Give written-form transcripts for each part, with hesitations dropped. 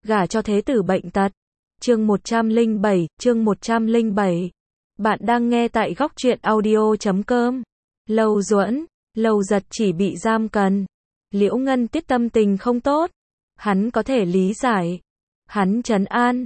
gả cho thế tử bệnh tật. Chương 107. Bạn đang nghe tại góc truyện audio.com. Lâu Duẫn, Lâu Giật chỉ bị giam cần. Liễu Ngân Tiết tâm tình không tốt. Hắn có thể lý giải. Hắn trấn an.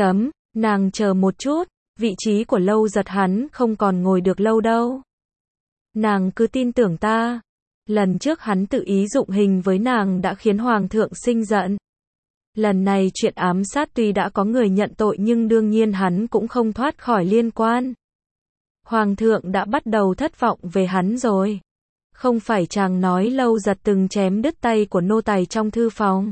Nàng chờ một chút. Vị trí của Lâu Giật hắn không còn ngồi được lâu đâu. Nàng cứ tin tưởng ta. Lần trước hắn tự ý dụng hình với nàng đã khiến Hoàng thượng sinh giận. Lần này chuyện ám sát tuy đã có người nhận tội nhưng đương nhiên hắn cũng không thoát khỏi liên quan. Hoàng thượng đã bắt đầu thất vọng về hắn rồi. Không phải chàng nói Lâu Giật từng chém đứt tay của nô tài trong thư phòng.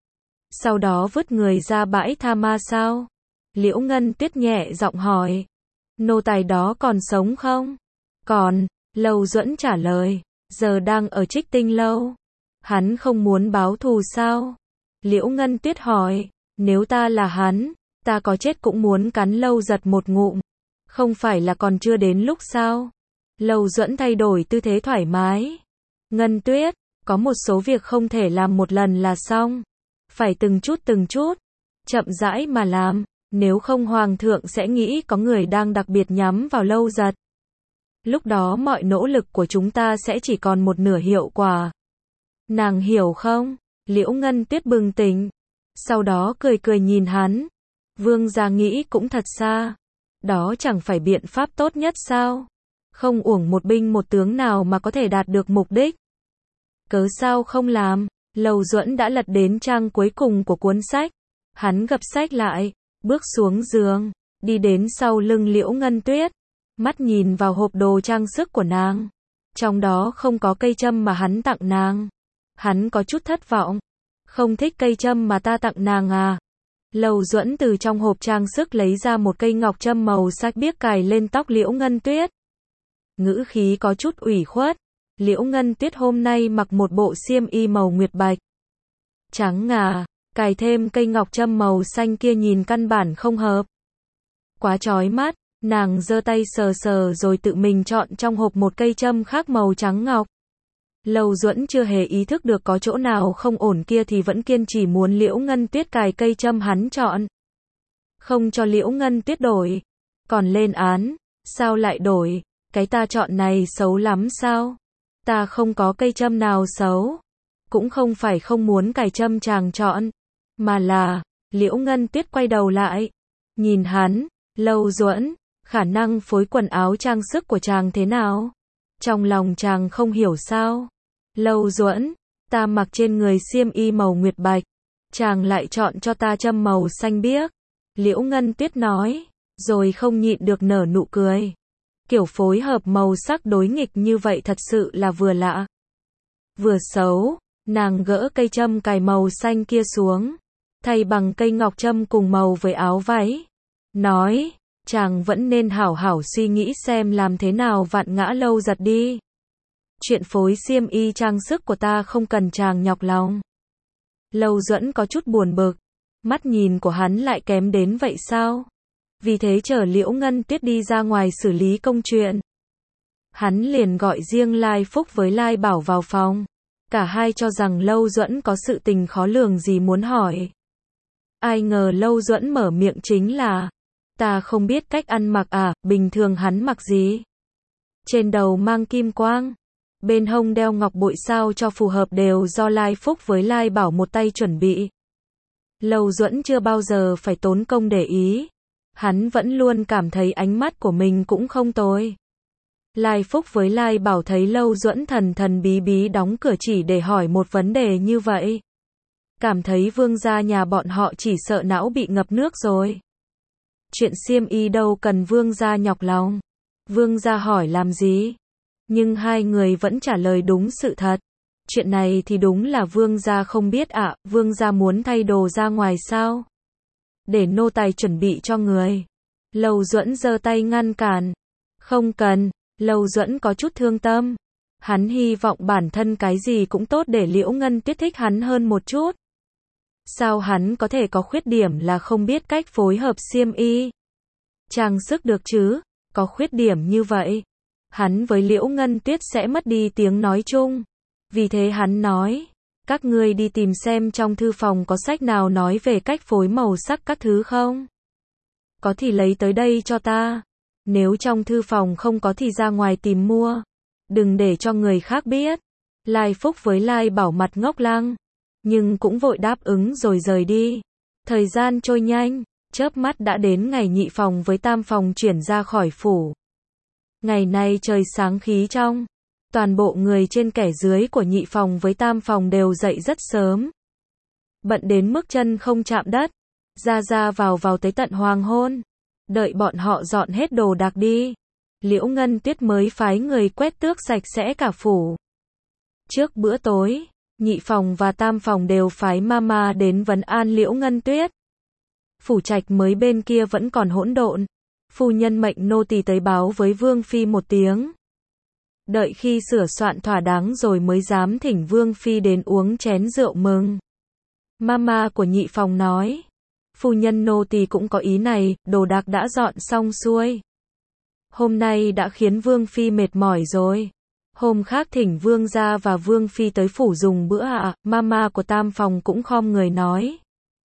Sau đó vứt người ra bãi tha ma sao? Liễu Ngân Tuyết nhẹ giọng hỏi. Nô tài đó còn sống không? Còn, Lâu Duẫn trả lời. Giờ đang ở Trích Tinh Lâu. Hắn không muốn báo thù sao? Liễu Ngân Tuyết hỏi. Nếu ta là hắn, ta có chết cũng muốn cắn Lâu Giật một ngụm. Không phải là còn chưa đến lúc sao? Lâu Duẫn thay đổi tư thế thoải mái. Ngân Tuyết, có một số việc không thể làm một lần là xong. Phải từng chút, chậm rãi mà làm, nếu không Hoàng thượng sẽ nghĩ có người đang đặc biệt nhắm vào Lâu Giật. Lúc đó mọi nỗ lực của chúng ta sẽ chỉ còn một nửa hiệu quả. Nàng hiểu không? Liễu Ngân Tuyết bừng tỉnh. Sau đó cười nhìn hắn. Vương gia nghĩ cũng thật xa. Đó chẳng phải biện pháp tốt nhất sao? Không uổng một binh một tướng nào mà có thể đạt được mục đích. Cớ sao không làm? Lâu Duẫn đã lật đến trang cuối cùng của cuốn sách. Hắn gập sách lại, bước xuống giường, đi đến sau lưng Liễu Ngân Tuyết. Mắt nhìn vào hộp đồ trang sức của nàng. Trong đó không có cây châm mà hắn tặng nàng. Hắn có chút thất vọng. Không thích cây châm mà ta tặng nàng à? Lâu Duẫn từ trong hộp trang sức lấy ra một cây ngọc châm màu xanh biếc cài lên tóc Liễu Ngân Tuyết. Ngữ khí có chút ủy khuất. Liễu Ngân Tuyết hôm nay mặc một bộ xiêm y màu nguyệt bạch. Trắng ngà, cài thêm cây ngọc châm màu xanh kia nhìn căn bản không hợp. Quá chói mắt, nàng giơ tay sờ rồi tự mình chọn trong hộp một cây châm khác màu trắng ngọc. Lâu Duẫn chưa hề ý thức được có chỗ nào không ổn kia thì vẫn kiên trì muốn Liễu Ngân Tuyết cài cây châm hắn chọn. Không cho Liễu Ngân Tuyết đổi. Còn lên án, sao lại đổi? Cái ta chọn này xấu lắm sao? Ta không có cây châm nào xấu. Cũng không phải không muốn cài châm chàng chọn. Mà là, Liễu Ngân Tuyết quay đầu lại. Nhìn hắn, Lâu Duẫn, khả năng phối quần áo trang sức của chàng thế nào? Trong lòng chàng không hiểu sao? Lâu Duẫn, ta mặc trên người xiêm y màu nguyệt bạch. Chàng lại chọn cho ta châm màu xanh biếc. Liễu Ngân Tuyết nói, rồi không nhịn được nở nụ cười. Kiểu phối hợp màu sắc đối nghịch như vậy thật sự là vừa lạ. Vừa xấu, nàng gỡ cây châm cài màu xanh kia xuống. Thay bằng cây ngọc châm cùng màu với áo váy. Nói, chàng vẫn nên hảo hảo suy nghĩ xem làm thế nào vặn ngã Lâu Giật đi. Chuyện phối xiêm y trang sức của ta không cần chàng nhọc lòng. Lâu Duẫn có chút buồn bực. Mắt nhìn của hắn lại kém đến vậy sao? Vì thế chở Liễu Ngân Tuyết đi ra ngoài xử lý công chuyện. Hắn liền gọi riêng Lai Phúc với Lai Bảo vào phòng. Cả hai cho rằng Lâu Duẫn có sự tình khó lường gì muốn hỏi. Ai ngờ Lâu Duẫn mở miệng chính là, ta không biết cách ăn mặc à, bình thường hắn mặc gì? Trên đầu mang kim quang, bên hông đeo ngọc bội sao cho phù hợp đều do Lai Phúc với Lai Bảo một tay chuẩn bị. Lâu Duẫn chưa bao giờ phải tốn công để ý. Hắn vẫn luôn cảm thấy ánh mắt của mình cũng không tồi. Lai Phúc với Lai Bảo thấy Lâu Duẫn thần bí đóng cửa chỉ để hỏi một vấn đề như vậy. Cảm thấy vương gia nhà bọn họ chỉ sợ não bị ngập nước rồi. Chuyện xiêm y đâu cần vương gia nhọc lòng. Vương gia hỏi làm gì? Nhưng hai người vẫn trả lời đúng sự thật. Chuyện này thì đúng là vương gia không biết ạ, vương gia muốn thay đồ ra ngoài sao? Để nô tài chuẩn bị cho người. Lâu Duẫn giơ tay ngăn cản. Không cần. Lâu Duẫn có chút thương tâm. Hắn hy vọng bản thân cái gì cũng tốt để Liễu Ngân Tuyết thích hắn hơn một chút. Sao hắn có thể có khuyết điểm là không biết cách phối hợp xiêm y? Trang sức được chứ? Có khuyết điểm như vậy, hắn với Liễu Ngân Tuyết sẽ mất đi tiếng nói chung. Vì thế hắn nói, Các ngươi đi tìm xem trong thư phòng có sách nào nói về cách phối màu sắc các thứ không? Có thì lấy tới đây cho ta. Nếu trong thư phòng không có thì ra ngoài tìm mua. Đừng để cho người khác biết. Lai Phúc với Lai Bảo mặt ngốc lăng, nhưng cũng vội đáp ứng rồi rời đi. Thời gian trôi nhanh, chớp mắt đã đến ngày nhị phòng với tam phòng chuyển ra khỏi phủ. Ngày nay trời sáng khí trong. Toàn bộ người trên kẻ dưới của nhị phòng với tam phòng đều dậy rất sớm. Bận đến mức chân không chạm đất. Ra vào tới tận hoàng hôn. Đợi bọn họ dọn hết đồ đạc đi. Liễu Ngân Tuyết mới phái người quét tước sạch sẽ cả phủ. Trước bữa tối, nhị phòng và tam phòng đều phái mama đến vấn an Liễu Ngân Tuyết. Phủ trạch mới bên kia vẫn còn hỗn độn. Phu nhân mệnh nô tỳ tới báo với Vương Phi một tiếng. Đợi khi sửa soạn thỏa đáng rồi mới dám thỉnh Vương Phi đến uống chén rượu mừng. Mama của nhị phòng nói. Phu nhân nô tỳ cũng có ý này, đồ đạc đã dọn xong xuôi. Hôm nay đã khiến Vương Phi mệt mỏi rồi. Hôm khác thỉnh Vương gia và Vương Phi tới phủ dùng bữa ạ. Mama của tam phòng cũng khom người nói.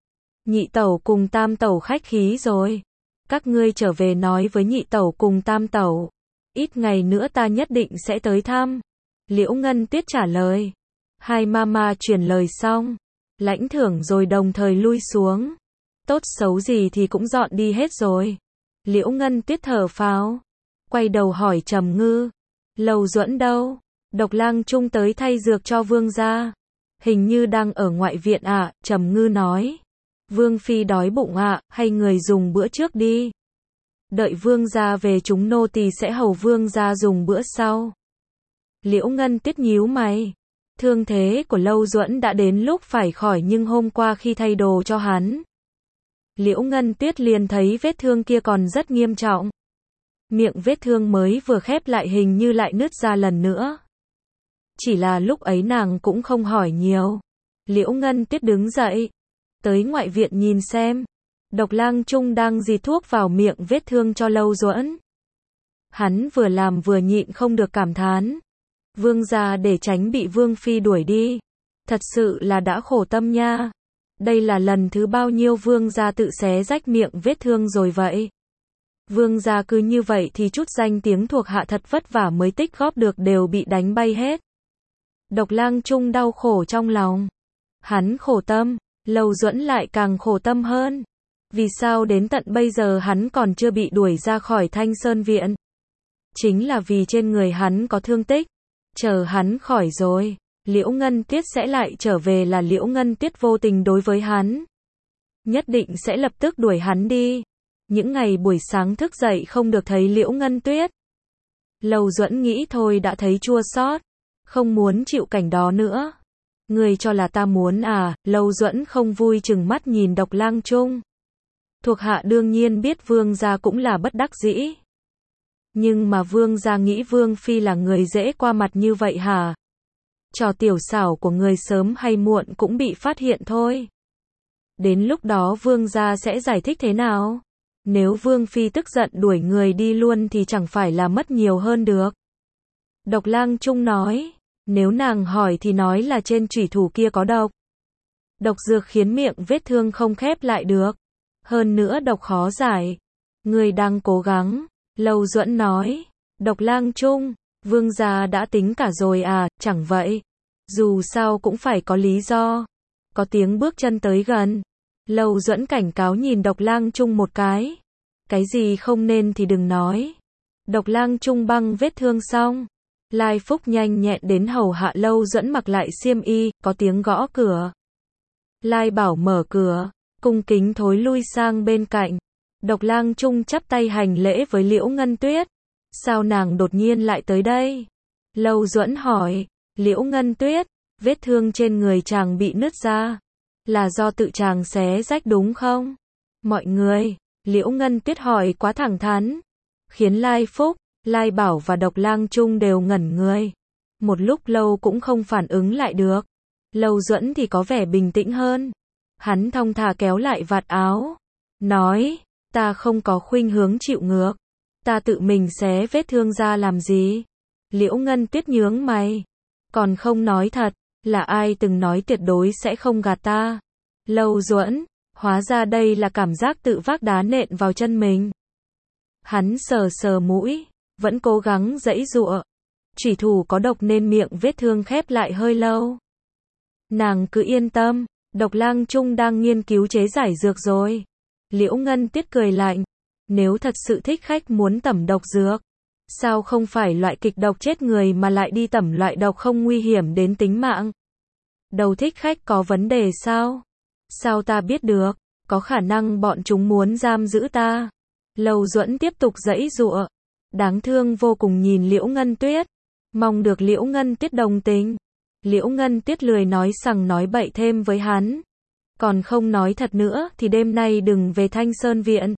Nhị tẩu cùng tam tẩu khách khí rồi. Các ngươi trở về nói với nhị tẩu cùng tam tẩu. Ít ngày nữa ta nhất định sẽ tới thăm. Liễu Ngân Tuyết trả lời. Hai mama truyền lời xong. Lãnh thưởng rồi đồng thời lui xuống. Tốt xấu gì thì cũng dọn đi hết rồi. Liễu Ngân Tuyết thở phào. Quay đầu hỏi Trầm Ngư. Lầu Duẫn đâu? Độc Lang Trung tới thay dược cho Vương gia. Hình như đang ở ngoại viện ạ. Trầm Ngư nói. Vương Phi đói bụng ạ, hay người dùng bữa trước đi. Đợi Vương gia về chúng nô tỳ sẽ hầu Vương gia dùng bữa sau. Liễu Ngân Tuyết nhíu mày. Thương thế của Lâu Duẫn đã đến lúc phải khỏi nhưng hôm qua khi thay đồ cho hắn. Liễu Ngân Tuyết liền thấy vết thương kia còn rất nghiêm trọng. Miệng vết thương mới vừa khép lại hình như lại nứt ra lần nữa. Chỉ là lúc ấy nàng cũng không hỏi nhiều. Liễu Ngân Tuyết đứng dậy. Tới ngoại viện nhìn xem. Độc Lang Trung đang dì thuốc vào miệng vết thương cho Lâu Duẫn. Hắn vừa làm vừa nhịn không được cảm thán. Vương gia để tránh bị Vương Phi đuổi đi. Thật sự là đã khổ tâm nha. Đây là lần thứ bao nhiêu Vương gia tự xé rách miệng vết thương rồi vậy. Vương gia cứ như vậy thì chút danh tiếng thuộc hạ thật vất vả mới tích góp được đều bị đánh bay hết. Độc Lang Trung đau khổ trong lòng. Hắn khổ tâm, Lâu Duẫn lại càng khổ tâm hơn. Vì sao đến tận bây giờ hắn còn chưa bị đuổi ra khỏi Thanh Sơn Viện? Chính là vì trên người hắn có thương tích. Chờ hắn khỏi rồi, Liễu Ngân Tuyết sẽ lại trở về là Liễu Ngân Tuyết vô tình đối với hắn. Nhất định sẽ lập tức đuổi hắn đi. Những ngày buổi sáng thức dậy không được thấy Liễu Ngân Tuyết. Lâu Duẫn nghĩ thôi đã thấy chua xót, không muốn chịu cảnh đó nữa. Ngươi cho là ta muốn à? Lâu Duẫn không vui chừng mắt nhìn Độc Lang Trung. Thuộc hạ đương nhiên biết Vương gia cũng là bất đắc dĩ. Nhưng mà Vương gia nghĩ Vương Phi là người dễ qua mặt như vậy hả? Trò tiểu xảo của người sớm hay muộn cũng bị phát hiện thôi. Đến lúc đó Vương gia sẽ giải thích thế nào? Nếu Vương Phi tức giận đuổi người đi luôn thì chẳng phải là mất nhiều hơn được. Độc Lang Trung nói. Nếu nàng hỏi thì nói là trên chủy thủ kia có độc. Độc dược khiến miệng vết thương không khép lại được. Hơn nữa độc khó giải. Người đang cố gắng. Lâu Duẫn nói. Độc Lang Trung, Vương gia đã tính cả rồi à? Chẳng vậy. Dù sao cũng phải có lý do. Có tiếng bước chân tới gần. Lâu Duẫn cảnh cáo nhìn Độc Lang Trung một cái. Cái gì không nên thì đừng nói. Độc Lang Trung băng vết thương xong. Lai Phúc nhanh nhẹn đến hầu hạ Lâu Duẫn mặc lại xiêm y, có tiếng gõ cửa. Lai Bảo mở cửa, cung kính thối lui sang bên cạnh. Độc Lang Trung chắp tay hành lễ với Liễu Ngân Tuyết. Sao nàng đột nhiên lại tới đây? Lâu Duẫn hỏi. Liễu Ngân Tuyết, vết thương trên người chàng bị nứt ra. Là do tự chàng xé rách đúng không? Mọi người, Liễu Ngân Tuyết hỏi quá thẳng thắn. Khiến Lai Phúc, Lai Bảo và Độc Lang Trung đều ngẩn người. Một lúc lâu cũng không phản ứng lại được. Lâu Duẫn thì có vẻ bình tĩnh hơn. Hắn thong thả kéo lại vạt áo. Nói, ta không có khuynh hướng chịu ngược. Ta tự mình xé vết thương ra làm gì? Liễu Ngân Tuyết nhướng mày. Còn không nói thật. Là ai từng nói tuyệt đối sẽ không gạt ta? Lâu Duẫn, hóa ra đây là cảm giác tự vác đá nện vào chân mình. Hắn sờ sờ mũi, vẫn cố gắng giãy giụa. Chủy thủ có độc nên miệng vết thương khép lại hơi lâu. Nàng cứ yên tâm, Độc Lang Trung đang nghiên cứu chế giải dược rồi. Liễu Ngân Tiết cười lạnh. Nếu thật sự thích khách muốn tẩm độc dược, sao không phải loại kịch độc chết người mà lại đi tẩm loại độc không nguy hiểm đến tính mạng? Đầu thích khách có vấn đề sao? Sao ta biết được? Có khả năng bọn chúng muốn giam giữ ta. Lâu Duẫn tiếp tục giãy giụa. Đáng thương vô cùng nhìn Liễu Ngân Tuyết. Mong được Liễu Ngân Tiết đồng tình. Liễu Ngân Tiết lười nói sằng nói bậy thêm với hắn. Còn không nói thật nữa thì đêm nay đừng về Thanh Sơn Viện.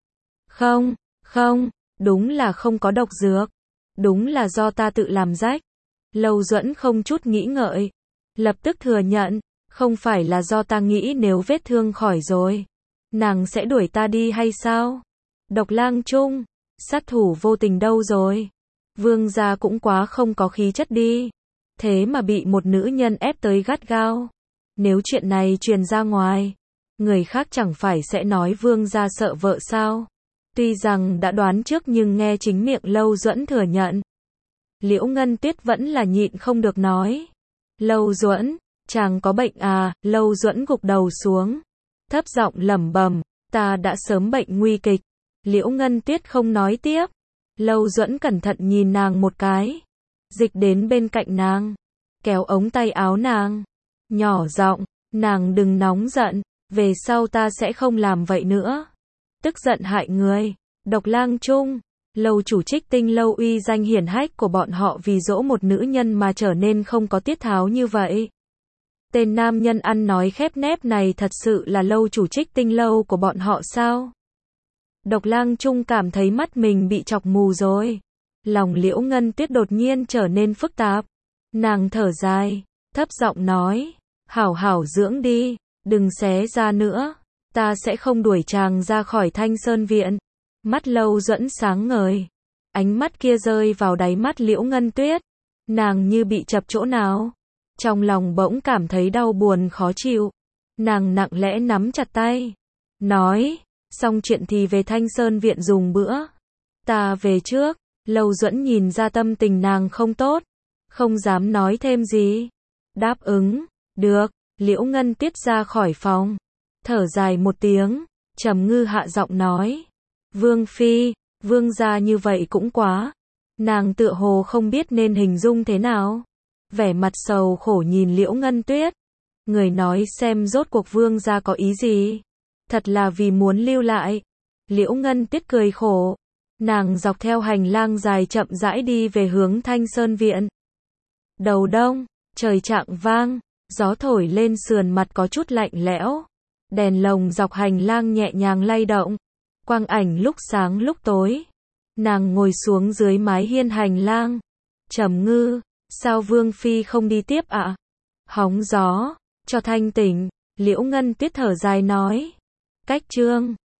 Không, đúng là không có độc dược. Đúng là do ta tự làm rách. Lâu Duẫn không chút nghĩ ngợi. Lập tức thừa nhận, không phải là do ta nghĩ nếu vết thương khỏi rồi, nàng sẽ đuổi ta đi hay sao? Độc Lang Trung, sát thủ vô tình đâu rồi? Vương gia cũng quá không có khí chất đi. Thế mà bị một nữ nhân ép tới gắt gao. Nếu chuyện này truyền ra ngoài, người khác chẳng phải sẽ nói vương gia sợ vợ sao? Tuy rằng đã đoán trước nhưng nghe chính miệng Lâu Duẫn thừa nhận. Liễu Ngân Tuyết vẫn là nhịn không được nói. Lâu Duẫn, chàng có bệnh à? Lâu Duẫn gục đầu xuống, thấp giọng lẩm bẩm, ta đã sớm bệnh nguy kịch. Liễu Ngân Tuyết không nói tiếp. Lâu Duẫn cẩn thận nhìn nàng một cái, dịch đến bên cạnh nàng, kéo ống tay áo nàng, nhỏ giọng, nàng đừng nóng giận, về sau ta sẽ không làm vậy nữa. Tức giận hại người. Độc Lang Trung, Lâu chủ Trích Tinh lâu uy danh hiển hách của bọn họ vì dỗ một nữ nhân mà trở nên không có tiết tháo như vậy. Tên nam nhân ăn nói khép nép này thật sự là lâu chủ Trích Tinh lâu của bọn họ sao? Độc Lang Trung cảm thấy mắt mình bị chọc mù rồi. Lòng Liễu Ngân Tuyết đột nhiên trở nên phức tạp. Nàng thở dài, thấp giọng nói, hảo hảo dưỡng đi, đừng xé ra nữa. Ta sẽ không đuổi chàng ra khỏi Thanh Sơn Viện. Mắt Lâu Duẫn sáng ngời. Ánh mắt kia rơi vào đáy mắt Liễu Ngân Tuyết. Nàng như bị chập chỗ nào. Trong lòng bỗng cảm thấy đau buồn khó chịu. Nàng nặng lẽ nắm chặt tay. Nói, xong chuyện thì về Thanh Sơn Viện dùng bữa. Ta về trước. Lâu Duẫn nhìn ra tâm tình nàng không tốt. Không dám nói thêm gì. Đáp ứng. Được. Liễu Ngân Tuyết ra khỏi phòng. Thở dài một tiếng. Trầm Ngư hạ giọng nói. Vương phi, vương gia như vậy cũng quá. Nàng tựa hồ không biết nên hình dung thế nào. Vẻ mặt sầu khổ nhìn Liễu Ngân Tuyết. Người nói xem rốt cuộc vương gia có ý gì. Thật là vì muốn lưu lại. Liễu Ngân Tuyết cười khổ. Nàng dọc theo hành lang dài chậm rãi đi về hướng Thanh Sơn Viện. Đầu đông, trời chạng vang, gió thổi lên sườn mặt có chút lạnh lẽo. Đèn lồng dọc hành lang nhẹ nhàng lay động. Quang ảnh lúc sáng lúc tối. Nàng ngồi xuống dưới mái hiên hành lang. Trầm Ngư, sao Vương phi không đi tiếp ạ? Hóng gió, cho thanh tỉnh. Liễu Ngân Tuyết thở dài nói. Cách chương